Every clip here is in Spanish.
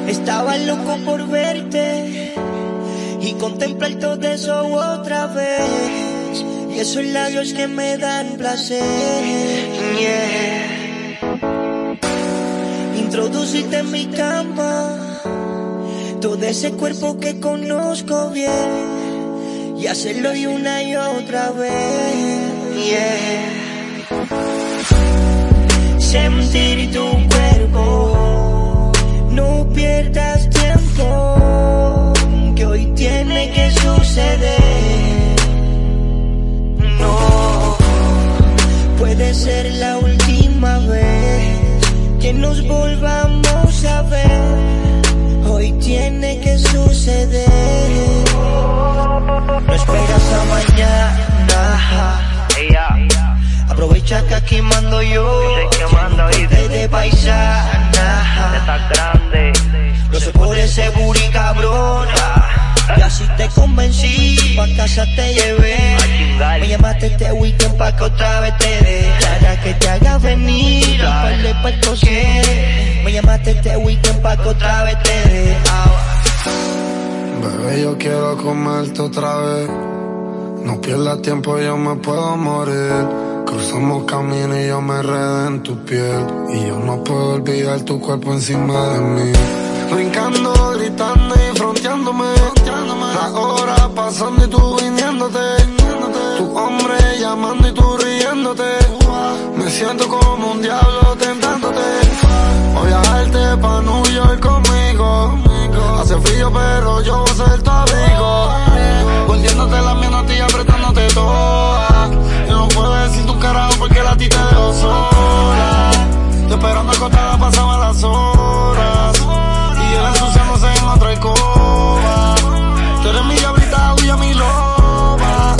Estaba loco por verte y contemplar todo eso otra vez. Y esos labios que me dan placer. Introducirte en mi cama, todo ese cuerpo que conozco bien, y hacerlo una y otra vez. Sentir tu cuerpo, no pierdas tiempo, que hoy tiene que suceder. No puede ser la última vez que nos volvamos a ver. Hoy tiene que suceder. No esperas a mañana. Aprovecha que aquí mando yo. De paisana. No se por ese booty cabrona. Y así te convencí, pa' casa te llevé. Me llamaste este weekend pa' que otra vez te dé. Para que te haga venir a par de puertos que. Me llamaste este weekend pa' que otra vez te dé. Bebé, yo quiero comerte otra vez. No pierdas tiempo, yo me puedo morir. Cruzamos camino y yo me enredo en tu piel. Y yo no puedo olvidar tu cuerpo encima de mí. Brincando, gritando y fronteándome. Las horas pasando y tú viniéndote. Tu hombre llamando y tú riéndote. Me siento como un diablo tentándote. Voy a dejarte pa' New York conmigo. Hace frío pero yo voy a ser tu abrigo. Volviéndote la mano a ti, apretándote toda. Yo no puedo decir tu carajo porque la ti te dejo sola. Yo esperando acostada pasaban las horas. Y él ensuciándose en otra alcoba. Tú eres mi diablita, huya mi loba.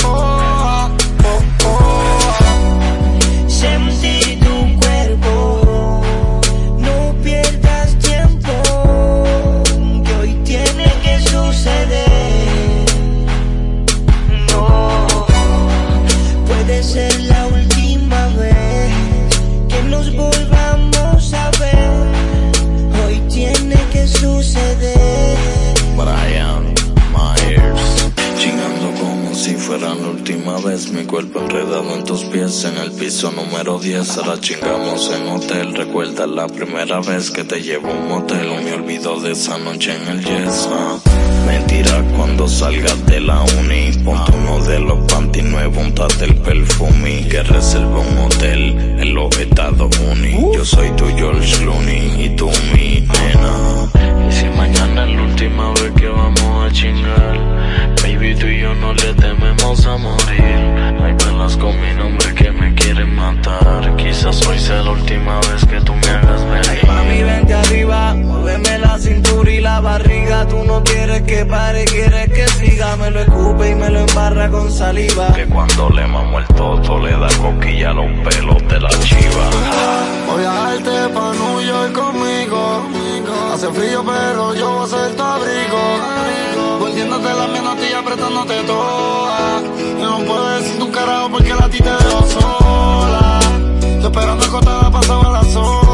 Sentir tu cuerpo, no pierdas tiempo, que hoy tiene que suceder. No puede ser la última vez que nos volvamos a ver. Hoy tiene que suceder. Brian Myers, chingando como si fuera la última vez. Mi cuerpo enredado en tus pies, en el piso número 10. Ahora chingamos en hotel. Recuerda la primera vez que te llevo a un motel. No me olvido de esa noche en el Yes. Mentira cuando salgas de la uni. Ponte uno de los panty nuevos, untate el perfume. Que reserva un hotel en los Estados Unidos. Yo soy tu George Clooney y tú mi nena. Y si mañana es la última vez que vamos a chingar, baby, tú y yo no le tememos a morir. Hay velas con mi nombre que me quieren matar. Quizás hoy sea la última vez que tú me hagas venir. Ay, mami, vente arriba, muéveme la cintura y la barriga. Tú no quieres que pare, quieres que siga. Me lo escupe y me lo embarra con saliva. Que cuando le mamo el toto le da coquilla a los pelos de la chiva. Voy a dejarte pa' New York conmigo. Hace frío pero yo voy a ser tu abrigo. Volviéndote la mano a ti, apretándote toda. Yo no puedo decir tu carajo porque la ti te dejo sola. Yo esperando acostada pasaban las horas.